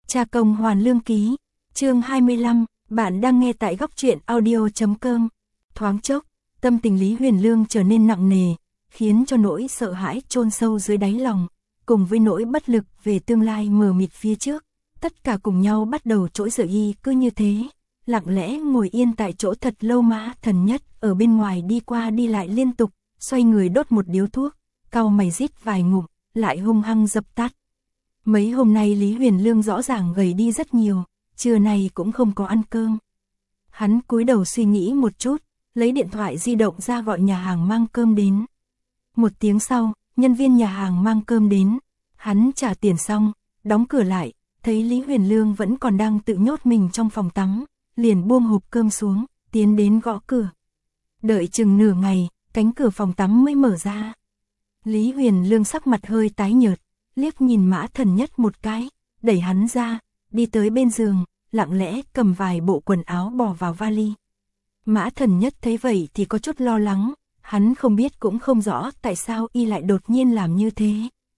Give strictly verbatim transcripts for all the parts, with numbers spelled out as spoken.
Cha công hoàn lương ký, chương hai mươi lăm, bạn đang nghe tại góc truyện audio.com. Thoáng chốc, tâm tình Lý Huyền Lương trở nên nặng nề, khiến cho nỗi sợ hãi chôn sâu dưới đáy lòng, cùng với nỗi bất lực về tương lai mờ mịt phía trước, tất cả cùng nhau bắt đầu trỗi dậy. Y cứ như thế, lặng lẽ ngồi yên tại chỗ thật lâu. Mã Thần Nhất ở bên ngoài đi qua đi lại liên tục, xoay người đốt một điếu thuốc, cau mày rít vài ngụm, lại hung hăng dập tắt. Mấy hôm nay Lý Huyền Lương rõ ràng gầy đi rất nhiều, trưa nay cũng không có ăn cơm. Hắn cúi đầu suy nghĩ một chút, lấy điện thoại di động ra gọi nhà hàng mang cơm đến. Một tiếng sau, nhân viên nhà hàng mang cơm đến, hắn trả tiền xong, đóng cửa lại, thấy Lý Huyền Lương vẫn còn đang tự nhốt mình trong phòng tắm, liền buông hộp cơm xuống, tiến đến gõ cửa. Đợi chừng nửa ngày, cánh cửa phòng tắm mới mở ra. Lý Huyền Lương sắc mặt hơi tái nhợt, liếc nhìn Mã Thần Nhất một cái, đẩy hắn ra, đi tới bên giường, lặng lẽ cầm vài bộ quần áo bỏ vào vali. Mã Thần Nhất thấy vậy thì có chút lo lắng, hắn không biết cũng không rõ tại sao y lại đột nhiên làm như thế.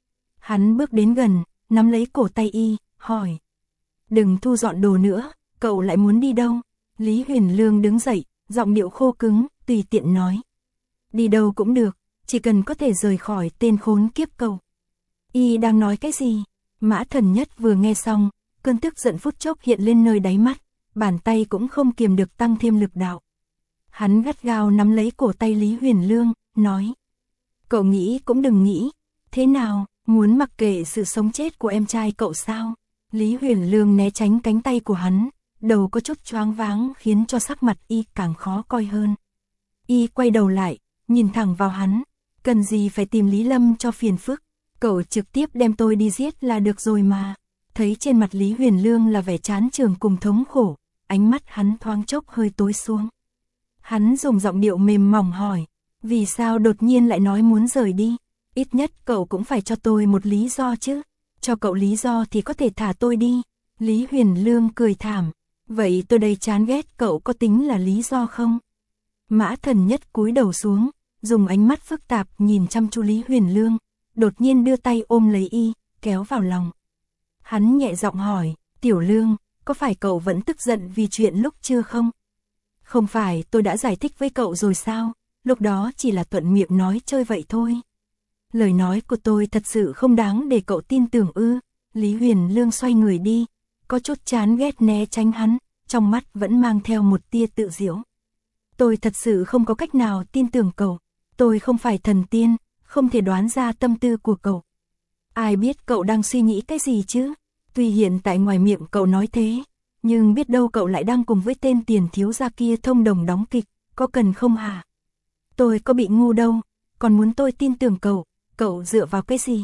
Hắn bước đến gần, nắm lấy cổ tay y, hỏi: "Đừng thu dọn đồ nữa, cậu lại muốn đi đâu?" Lý Huyền Lương đứng dậy, giọng điệu khô cứng, tùy tiện nói: "Đi đâu cũng được, chỉ cần có thể rời khỏi tên khốn kiếp cậu." Y đang nói cái gì? Mã Thần Nhất vừa nghe xong, cơn tức giận phút chốc hiện lên nơi đáy mắt, bàn tay cũng không kiềm được tăng thêm lực đạo. Hắn gắt gao nắm lấy cổ tay Lý Huyền Lương, nói: "Cậu nghĩ cũng đừng nghĩ, thế nào, muốn mặc kệ sự sống chết của em trai cậu sao?" Lý Huyền Lương né tránh cánh tay của hắn, đầu có chút choáng váng khiến cho sắc mặt y càng khó coi hơn. Y quay đầu lại, nhìn thẳng vào hắn: "Cần gì phải tìm Lý Lâm cho phiền phức, cậu trực tiếp đem tôi đi giết là được rồi mà." Thấy trên mặt Lý Huyền Lương là vẻ chán chường cùng thống khổ, ánh mắt hắn thoáng chốc hơi tối xuống. Hắn dùng giọng điệu mềm mỏng hỏi: "Vì sao đột nhiên lại nói muốn rời đi? Ít nhất cậu cũng phải cho tôi một lý do chứ. Cho cậu lý do thì có thể thả tôi đi." Lý Huyền Lương cười thảm: "Vậy tôi đây chán ghét cậu có tính là lý do không?" Mã Thần Nhất cúi đầu xuống, dùng ánh mắt phức tạp nhìn chăm chú Lý Huyền Lương, đột nhiên đưa tay ôm lấy y, kéo vào lòng. Hắn nhẹ giọng hỏi: "Tiểu Lương, có phải cậu vẫn tức giận vì chuyện lúc chưa không?" "Không phải tôi đã giải thích với cậu rồi sao, lúc đó chỉ là thuận miệng nói chơi vậy thôi." "Lời nói của tôi thật sự không đáng để cậu tin tưởng ư?" Lý Huyền Lương xoay người đi, có chút chán ghét né tránh hắn, trong mắt vẫn mang theo một tia tự giễu. "Tôi thật sự không có cách nào tin tưởng cậu, tôi không phải thần tiên, không thể đoán ra tâm tư của cậu. Ai biết cậu đang suy nghĩ cái gì chứ? Tuy hiện tại ngoài miệng cậu nói thế, nhưng biết đâu cậu lại đang cùng với tên tiền thiếu gia kia thông đồng đóng kịch, có cần không hả? Tôi có bị ngu đâu, còn muốn tôi tin tưởng cậu, cậu dựa vào cái gì?"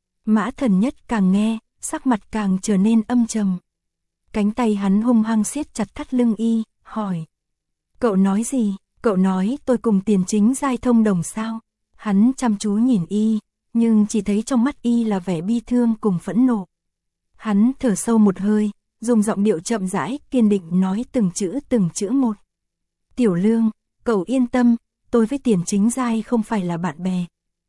Mã Thần Nhất càng nghe, sắc mặt càng trở nên âm trầm. Cánh tay hắn hung hăng siết chặt thắt lưng y, hỏi: "Cậu nói gì? Cậu nói tôi cùng Tiền Chính Giai thông đồng sao?" Hắn chăm chú nhìn y, nhưng chỉ thấy trong mắt y là vẻ bi thương cùng phẫn nộ. Hắn thở sâu một hơi, dùng giọng điệu chậm rãi, kiên định nói từng chữ từng chữ một: "Tiểu Lương, cậu yên tâm, tôi với Tiền Chính Giai không phải là bạn bè.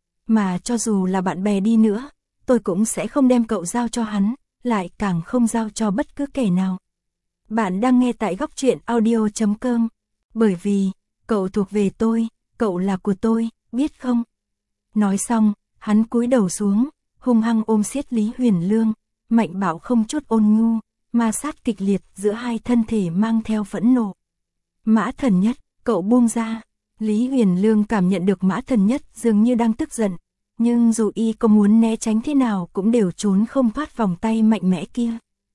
Mà cho dù là bạn bè đi nữa, tôi cũng sẽ không đem cậu giao cho hắn, lại càng không giao cho bất cứ kẻ nào." Bạn đang nghe tại góc truyện audio.com. Bởi vì, cậu thuộc về tôi, cậu là của tôi, biết không? Nói xong, hắn cúi đầu xuống, hung hăng ôm siết Lý Huyền Lương, mạnh bạo không chút ôn nhu, ma sát kịch liệt giữa hai thân thể mang theo phẫn nộ. "Mã Thần Nhất, cậu buông ra." Lý Huyền Lương cảm nhận được Mã Thần Nhất dường như đang tức giận, nhưng dù y có muốn né tránh thế nào cũng đều trốn không thoát vòng tay mạnh mẽ kia.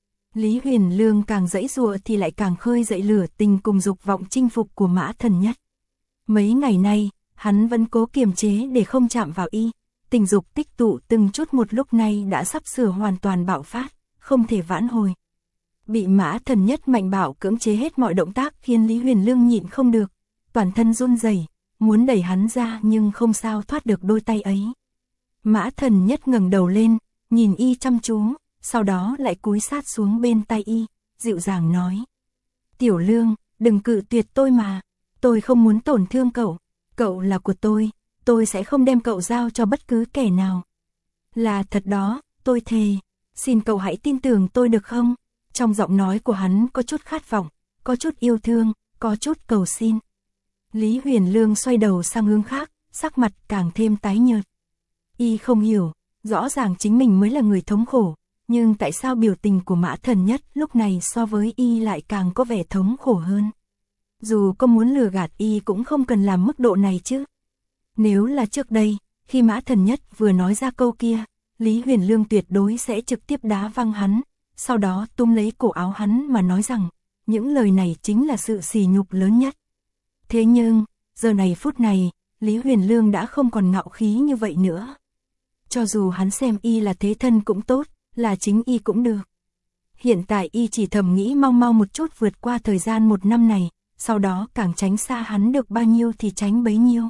Lý Huyền Lương càng giãy giụa thì lại càng khơi dậy lửa tình cùng dục vọng chinh phục của Mã Thần Nhất. Mấy ngày nay, hắn vẫn cố kiềm chế để không chạm vào y, tình dục tích tụ từng chút một lúc này đã sắp sửa hoàn toàn bạo phát, không thể vãn hồi. Bị Mã Thần Nhất mạnh bạo cưỡng chế hết mọi động tác khiến Lý Huyền Lương nhịn không được, toàn thân run rẩy, muốn đẩy hắn ra nhưng không sao thoát được đôi tay ấy. Mã Thần Nhất ngẩng đầu lên, nhìn y chăm chú, sau đó lại cúi sát xuống bên tay y, dịu dàng nói: "Tiểu Lương, đừng cự tuyệt tôi mà, tôi không muốn tổn thương cậu, cậu là của tôi, tôi sẽ không đem cậu giao cho bất cứ kẻ nào." "Là thật đó, tôi thề, xin cậu hãy tin tưởng tôi được không?" Trong giọng nói của hắn có chút khát vọng, có chút yêu thương, có chút cầu xin. Lý Huyền Lương xoay đầu sang hướng khác, sắc mặt càng thêm tái nhợt. Y không hiểu, rõ ràng chính mình mới là người thống khổ, nhưng tại sao biểu tình của Mã Thần Nhất lúc này so với Y lại càng có vẻ thống khổ hơn. Dù có muốn lừa gạt Y cũng không cần làm mức độ này chứ. Nếu là trước đây, khi Mã Thần Nhất vừa nói ra câu kia, Lý Huyền Lương tuyệt đối sẽ trực tiếp đá văng hắn, sau đó túm lấy cổ áo hắn mà nói rằng, những lời này chính là sự sỉ nhục lớn nhất. Thế nhưng, giờ này phút này, Lý Huyền Lương đã không còn ngạo khí như vậy nữa. Cho dù hắn xem Y là thế thân cũng tốt, là chính Y cũng được. Hiện tại Y chỉ thầm nghĩ mau mau một chút vượt qua thời gian một năm này, sau đó càng tránh xa hắn được bao nhiêu thì tránh bấy nhiêu.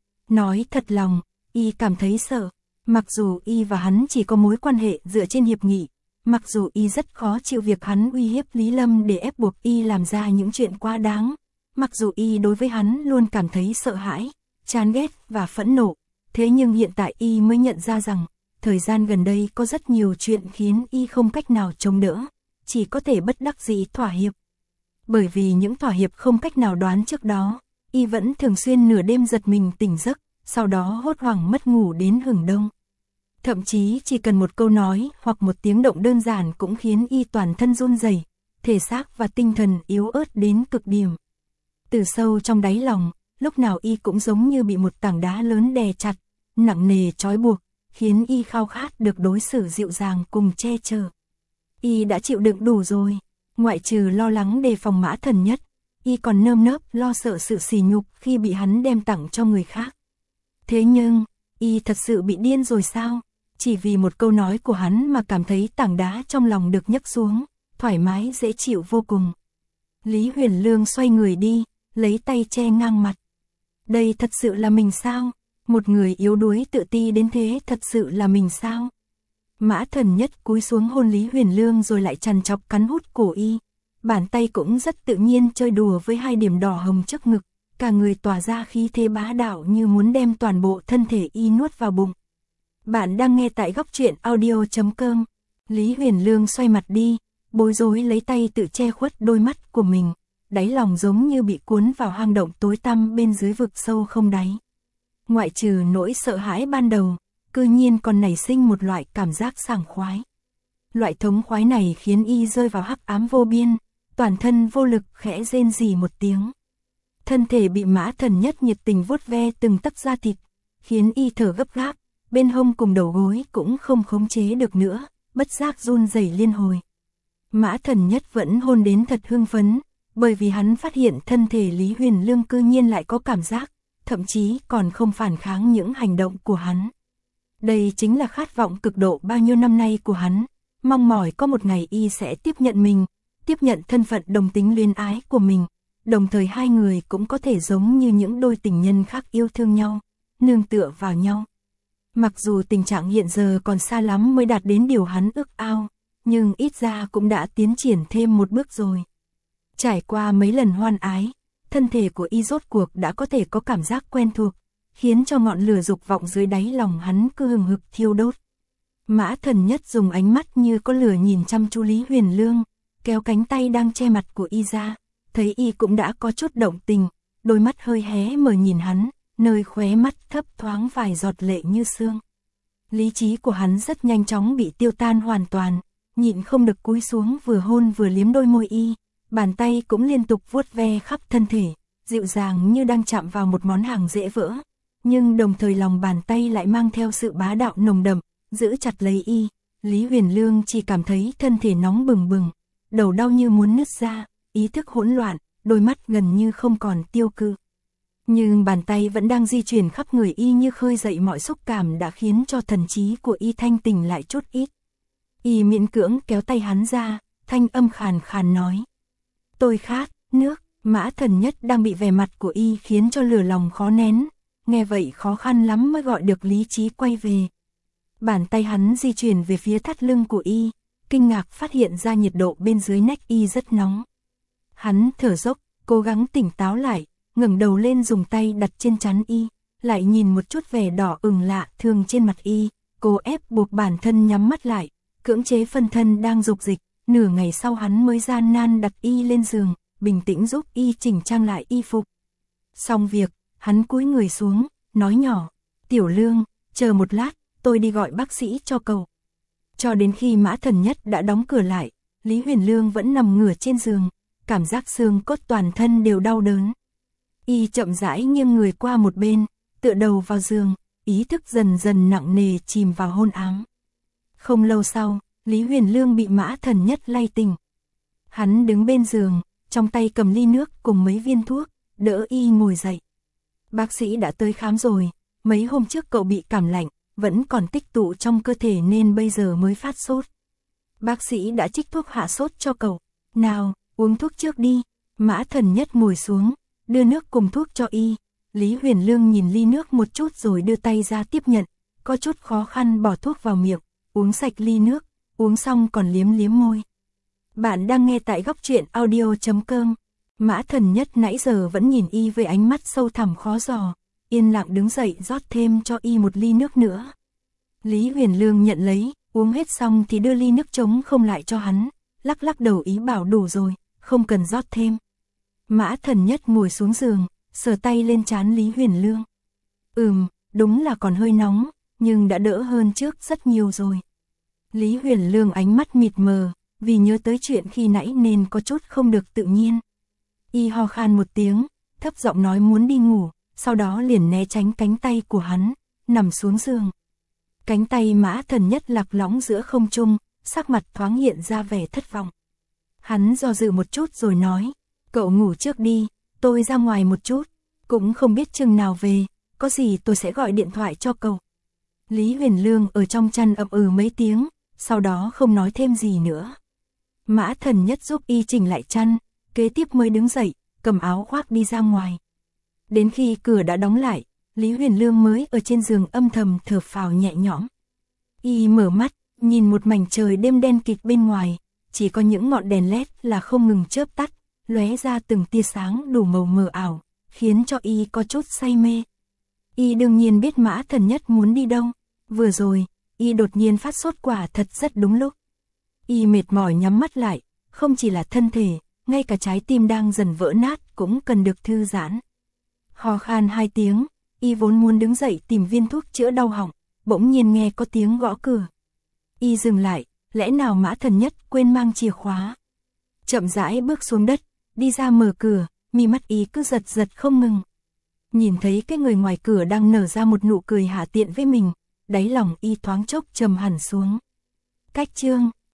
Nói thật lòng, Y cảm thấy sợ, mặc dù Y và hắn chỉ có mối quan hệ dựa trên hiệp nghị, mặc dù Y rất khó chịu việc hắn uy hiếp Lý Lâm để ép buộc Y làm ra những chuyện quá đáng, mặc dù Y đối với hắn luôn cảm thấy sợ hãi, chán ghét và phẫn nộ, thế nhưng hiện tại Y mới nhận ra rằng, thời gian gần đây có rất nhiều chuyện khiến Y không cách nào chống đỡ, chỉ có thể bất đắc dĩ thỏa hiệp. Bởi vì những thỏa hiệp không cách nào đoán trước đó, Y vẫn thường xuyên nửa đêm giật mình tỉnh giấc, sau đó hốt hoảng mất ngủ đến hửng đông. Thậm chí chỉ cần một câu nói hoặc một tiếng động đơn giản cũng khiến Y toàn thân run rẩy, thể xác và tinh thần yếu ớt đến cực điểm. Từ sâu trong đáy lòng, lúc nào Y cũng giống như bị một tảng đá lớn đè chặt, nặng nề trói buộc, khiến Y khao khát được đối xử dịu dàng cùng che chở. Y đã chịu đựng đủ rồi, ngoại trừ lo lắng đề phòng Mã Thần Nhất, Y còn nơm nớp lo sợ sự sỉ nhục khi bị hắn đem tặng cho người khác. Thế nhưng, Y thật sự bị điên rồi sao? Chỉ vì một câu nói của hắn mà cảm thấy tảng đá trong lòng được nhấc xuống, thoải mái dễ chịu vô cùng. Lý Huyền Lương xoay người đi, lấy tay che ngang mặt. Đây thật sự là mình sao? Một người yếu đuối tự ti đến thế thật sự là mình sao? Mã Thần Nhất cúi xuống hôn Lý Huyền Lương rồi lại chằn chọc cắn hút cổ Y. Bàn tay cũng rất tự nhiên chơi đùa với hai điểm đỏ hồng trước ngực, cả người tỏa ra khí thế bá đạo như muốn đem toàn bộ thân thể Y nuốt vào bụng. Bạn đang nghe tại góc truyện audio chấm com. Lý Huyền Lương xoay mặt đi, bối rối lấy tay tự che khuất đôi mắt của mình, đáy lòng giống như bị cuốn vào hang động tối tăm bên dưới vực sâu không đáy. Ngoại trừ nỗi sợ hãi ban đầu, cư nhiên còn nảy sinh một loại cảm giác sảng khoái. Loại thống khoái này khiến Y rơi vào hắc ám vô biên, toàn thân vô lực khẽ rên rỉ một tiếng. Thân thể bị Mã Thần Nhất nhiệt tình vuốt ve từng tấc da thịt, khiến Y thở gấp gáp, bên hông cùng đầu gối cũng không khống chế được nữa, bất giác run rẩy liên hồi. Mã Thần Nhất vẫn hôn đến thật hưng phấn, bởi vì hắn phát hiện thân thể Lý Huyền Lương cư nhiên lại có cảm giác, thậm chí còn không phản kháng những hành động của hắn. Đây chính là khát vọng cực độ bao nhiêu năm nay của hắn, mong mỏi có một ngày Y sẽ tiếp nhận mình, tiếp nhận thân phận đồng tính luyến ái của mình, đồng thời hai người cũng có thể giống như những đôi tình nhân khác yêu thương nhau, nương tựa vào nhau. Mặc dù tình trạng hiện giờ còn xa lắm mới đạt đến điều hắn ước ao, nhưng ít ra cũng đã tiến triển thêm một bước rồi. Trải qua mấy lần hoan ái, thân thể của Y rốt cuộc đã có thể có cảm giác quen thuộc, khiến cho ngọn lửa dục vọng dưới đáy lòng hắn cứ hừng hực thiêu đốt. Mã Thần Nhất dùng ánh mắt như có lửa nhìn chăm chú Lý Huyền Lương, kéo cánh tay đang che mặt của Y ra, thấy Y cũng đã có chút động tình, đôi mắt hơi hé mở nhìn hắn, nơi khóe mắt thấp thoáng vài giọt lệ như sương. Lý trí của hắn rất nhanh chóng bị tiêu tan hoàn toàn, nhịn không được cúi xuống vừa hôn vừa liếm đôi môi Y, bàn tay cũng liên tục vuốt ve khắp thân thể, dịu dàng như đang chạm vào một món hàng dễ vỡ, nhưng đồng thời lòng bàn tay lại mang theo sự bá đạo nồng đậm, giữ chặt lấy Y. Lý Huyền Lương chỉ cảm thấy thân thể nóng bừng bừng, đầu đau như muốn nứt ra, ý thức hỗn loạn, đôi mắt gần như không còn tiêu cự. Nhưng bàn tay vẫn đang di chuyển khắp người Y như khơi dậy mọi xúc cảm đã khiến cho thần trí của Y thanh tỉnh lại chút ít. Y miễn cưỡng kéo tay hắn ra, thanh âm khàn khàn nói. Tôi khát, nước. Mã Thần Nhất đang bị vẻ mặt của Y khiến cho lửa lòng khó nén, nghe vậy khó khăn lắm mới gọi được lý trí quay về. Bàn tay hắn di chuyển về phía thắt lưng của Y, kinh ngạc phát hiện ra nhiệt độ bên dưới nách Y rất nóng. Hắn thở dốc, cố gắng tỉnh táo lại, ngẩng đầu lên dùng tay đặt trên trán Y, lại nhìn một chút vẻ đỏ ửng lạ thường trên mặt Y, cố ép buộc bản thân nhắm mắt lại, cưỡng chế phân thân đang dục dịch, nửa ngày sau hắn mới gian nan đặt y lên giường, bình tĩnh giúp y chỉnh trang lại y phục. Xong việc, hắn cúi người xuống, nói nhỏ, Tiểu Lương, chờ một lát, tôi đi gọi bác sĩ cho cậu. Cho đến khi Mã Thần Nhất đã đóng cửa lại, Lý Huyền Lương vẫn nằm ngửa trên giường, cảm giác xương cốt toàn thân đều đau đớn. Y chậm rãi nghiêng người qua một bên, tựa đầu vào giường, ý thức dần dần nặng nề chìm vào hôn ám. Không lâu sau, Lý Huyền Lương bị Mã Thần Nhất lay tỉnh. Hắn đứng bên giường, trong tay cầm ly nước cùng mấy viên thuốc, đỡ y ngồi dậy. Bác sĩ đã tới khám rồi, mấy hôm trước cậu bị cảm lạnh, vẫn còn tích tụ trong cơ thể nên bây giờ mới phát sốt. Bác sĩ đã trích thuốc hạ sốt cho cậu. Nào, uống thuốc trước đi. Mã Thần Nhất ngồi xuống, đưa nước cùng thuốc cho y. Lý Huyền Lương nhìn ly nước một chút rồi đưa tay ra tiếp nhận, có chút khó khăn bỏ thuốc vào miệng, uống sạch ly nước, uống xong còn liếm liếm môi. Bạn đang nghe tại góc truyện audio chấm com. Mã Thần Nhất nãy giờ vẫn nhìn y với ánh mắt sâu thẳm khó dò, yên lặng đứng dậy rót thêm cho y một ly nước nữa. Lý Huyền Lương nhận lấy, uống hết xong thì đưa ly nước trống không lại cho hắn, lắc lắc đầu ý bảo đủ rồi, không cần rót thêm. Mã Thần Nhất ngồi xuống giường, sờ tay lên trán Lý Huyền Lương. Ừm, đúng là còn hơi nóng, nhưng đã đỡ hơn trước rất nhiều rồi. Lý Huyền Lương ánh mắt mịt mờ, vì nhớ tới chuyện khi nãy nên có chút không được tự nhiên. Y ho khan một tiếng, thấp giọng nói muốn đi ngủ, sau đó liền né tránh cánh tay của hắn, nằm xuống giường. Cánh tay Mã Thần Nhất lạc lõng giữa không trung, sắc mặt thoáng hiện ra vẻ thất vọng. Hắn do dự một chút rồi nói, cậu ngủ trước đi, tôi ra ngoài một chút, cũng không biết chừng nào về, có gì tôi sẽ gọi điện thoại cho cậu. Lý Huyền Lương ở trong chăn ậm ừ mấy tiếng, sau đó không nói thêm gì nữa. Mã Thần Nhất giúp y chỉnh lại chăn, kế tiếp mới đứng dậy, cầm áo khoác đi ra ngoài. Đến khi cửa đã đóng lại, Lý Huyền Lương mới ở trên giường âm thầm thở phào nhẹ nhõm. Y mở mắt, nhìn một mảnh trời đêm đen kịt bên ngoài, chỉ có những ngọn đèn led là không ngừng chớp tắt, lóe ra từng tia sáng đủ màu mờ ảo, khiến cho y có chút say mê. Y đương nhiên biết Mã Thần Nhất muốn đi đâu, vừa rồi, y đột nhiên phát sốt quả thật rất đúng lúc. Y mệt mỏi nhắm mắt lại, không chỉ là thân thể, ngay cả trái tim đang dần vỡ nát cũng cần được thư giãn. Ho khan hai tiếng, y vốn muốn đứng dậy tìm viên thuốc chữa đau họng, bỗng nhiên nghe có tiếng gõ cửa. Y dừng lại, lẽ nào Mã Thần Nhất quên mang chìa khóa. Chậm rãi bước xuống đất, đi ra mở cửa, mi mắt y cứ giật giật không ngừng. Nhìn thấy cái người ngoài cửa đang nở ra một nụ cười hạ tiện với mình, đáy lòng y thoáng chốc trầm hẳn xuống. Cách chương